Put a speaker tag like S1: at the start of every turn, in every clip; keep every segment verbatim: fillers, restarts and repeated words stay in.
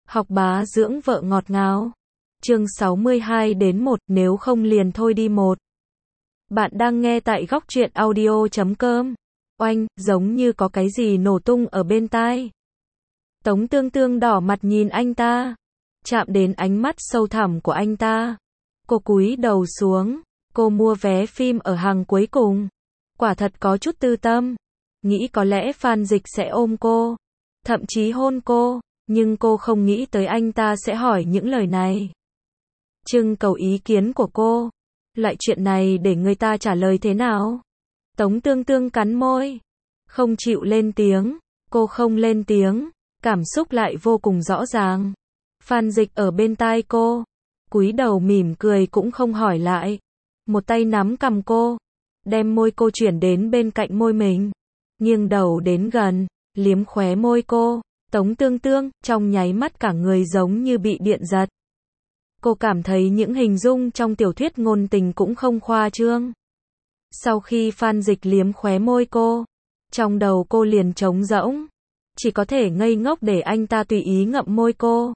S1: Học bá dưỡng vợ ngọt ngào. Chương sáu mươi hai đến một, nếu không liền thôi đi một. Bạn đang nghe tại góc truyện audio chấm com. Oanh, giống như có cái gì nổ tung ở bên tai. Tống Tương Tương đỏ mặt nhìn anh ta, chạm đến ánh mắt sâu thẳm của anh ta. Cô cúi đầu xuống, cô mua vé phim ở hàng cuối cùng. Quả thật có chút tư tâm, nghĩ có lẽ Phan Dịch sẽ ôm cô, thậm chí hôn cô, nhưng cô không nghĩ tới anh ta sẽ hỏi những lời này. Trưng cầu ý kiến của cô, loại chuyện này để người ta trả lời thế nào? Tống Tương Tương cắn môi, không chịu lên tiếng, cô không lên tiếng, cảm xúc lại vô cùng rõ ràng. Phan Dịch ở bên tai cô, cúi đầu mỉm cười cũng không hỏi lại, một tay nắm cằm cô, đem môi cô chuyển đến bên cạnh môi mình, nghiêng đầu đến gần, liếm khóe môi cô. Tống Tương Tương, trong nháy mắt cả người giống như bị điện giật. Cô cảm thấy những hình dung trong tiểu thuyết ngôn tình cũng không khoa trương. Sau khi Phan Dịch liếm khóe môi cô, trong đầu cô liền trống rỗng, chỉ có thể ngây ngốc để anh ta tùy ý ngậm môi cô.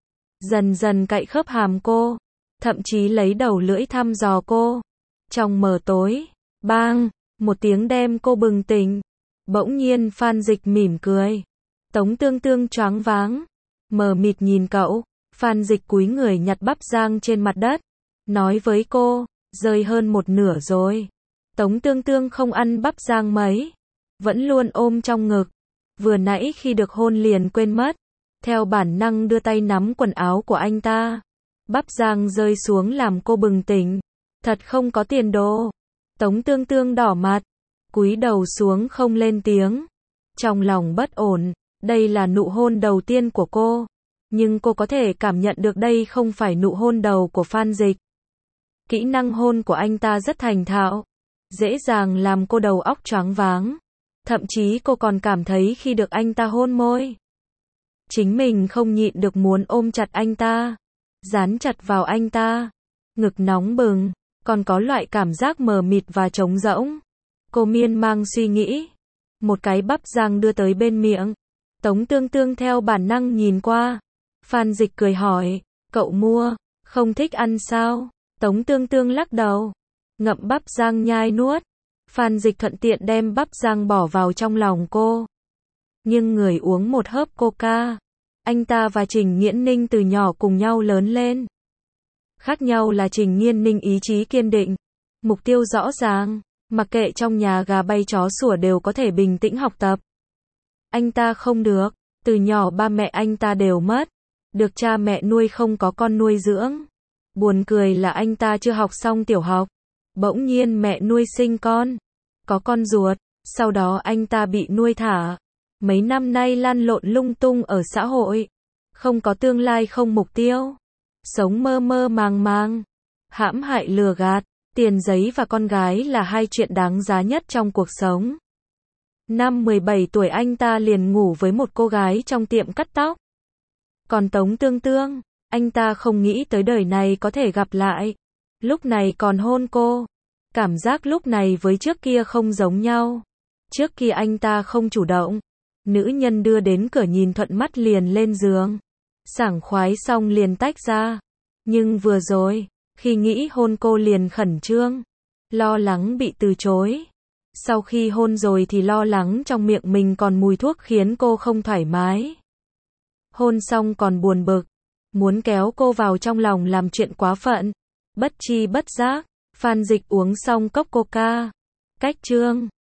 S1: Dần dần cạy khớp hàm cô, thậm chí lấy đầu lưỡi thăm dò cô. Trong mờ tối, bang, một tiếng đem cô bừng tỉnh. Bỗng nhiên Phan Dịch mỉm cười. Tống Tương Tương choáng váng, mờ mịt nhìn cậu. Phan Dịch cúi người nhặt bắp rang trên mặt đất, nói với cô, rơi hơn một nửa rồi. Tống Tương Tương không ăn bắp rang mấy, vẫn luôn ôm trong ngực. Vừa nãy khi được hôn liền quên mất, theo bản năng đưa tay nắm quần áo của anh ta. Bắp rang rơi xuống làm cô bừng tỉnh, thật không có tiền đồ. Tống Tương Tương đỏ mặt, cúi đầu xuống không lên tiếng, trong lòng bất ổn. Đây là nụ hôn đầu tiên của cô, nhưng cô có thể cảm nhận được đây không phải nụ hôn đầu của Phan Dịch. Kỹ năng hôn của anh ta rất thành thạo, dễ dàng làm cô đầu óc choáng váng. Thậm chí cô còn cảm thấy khi được anh ta hôn môi, chính mình không nhịn được muốn ôm chặt anh ta, dán chặt vào anh ta. Ngực nóng bừng, còn có loại cảm giác mờ mịt và trống rỗng. Cô miên man suy nghĩ, một cái bắp rang đưa tới bên miệng. Tống Tương Tương theo bản năng nhìn qua. Phan Dịch cười hỏi, cậu mua, không thích ăn sao? Tống Tương Tương lắc đầu, ngậm bắp rang nhai nuốt. Phan Dịch thuận tiện đem bắp rang bỏ vào trong lòng cô, nhưng người uống một hớp coca. Anh ta và Trình Nghiễn Ninh từ nhỏ cùng nhau lớn lên. Khác nhau là Trình Nghiễn Ninh ý chí kiên định, mục tiêu rõ ràng, mặc kệ trong nhà gà bay chó sủa đều có thể bình tĩnh học tập. Anh ta không được, từ nhỏ ba mẹ anh ta đều mất, được cha mẹ nuôi không có con nuôi dưỡng. Buồn cười là anh ta chưa học xong tiểu học, bỗng nhiên mẹ nuôi sinh con, có con ruột, sau đó anh ta bị nuôi thả. Mấy năm nay lăn lộn lung tung ở xã hội, không có tương lai không mục tiêu, sống mơ mơ màng màng, hãm hại lừa gạt, tiền giấy và con gái là hai chuyện đáng giá nhất trong cuộc sống. Năm mười bảy tuổi anh ta liền ngủ với một cô gái trong tiệm cắt tóc. Còn Tống Tương Tương, anh ta không nghĩ tới đời này có thể gặp lại. Lúc này còn hôn cô. Cảm giác lúc này với trước kia không giống nhau. Trước kia anh ta không chủ động, nữ nhân đưa đến cửa nhìn thuận mắt liền lên giường, sảng khoái xong liền tách ra. Nhưng vừa rồi, khi nghĩ hôn cô liền khẩn trương, lo lắng bị từ chối. Sau khi hôn rồi thì lo lắng trong miệng mình còn mùi thuốc khiến cô không thoải mái. Hôn xong còn buồn bực, muốn kéo cô vào trong lòng làm chuyện quá phận. Bất chi bất giác, Phan Dịch uống xong cốc coca. Cách chương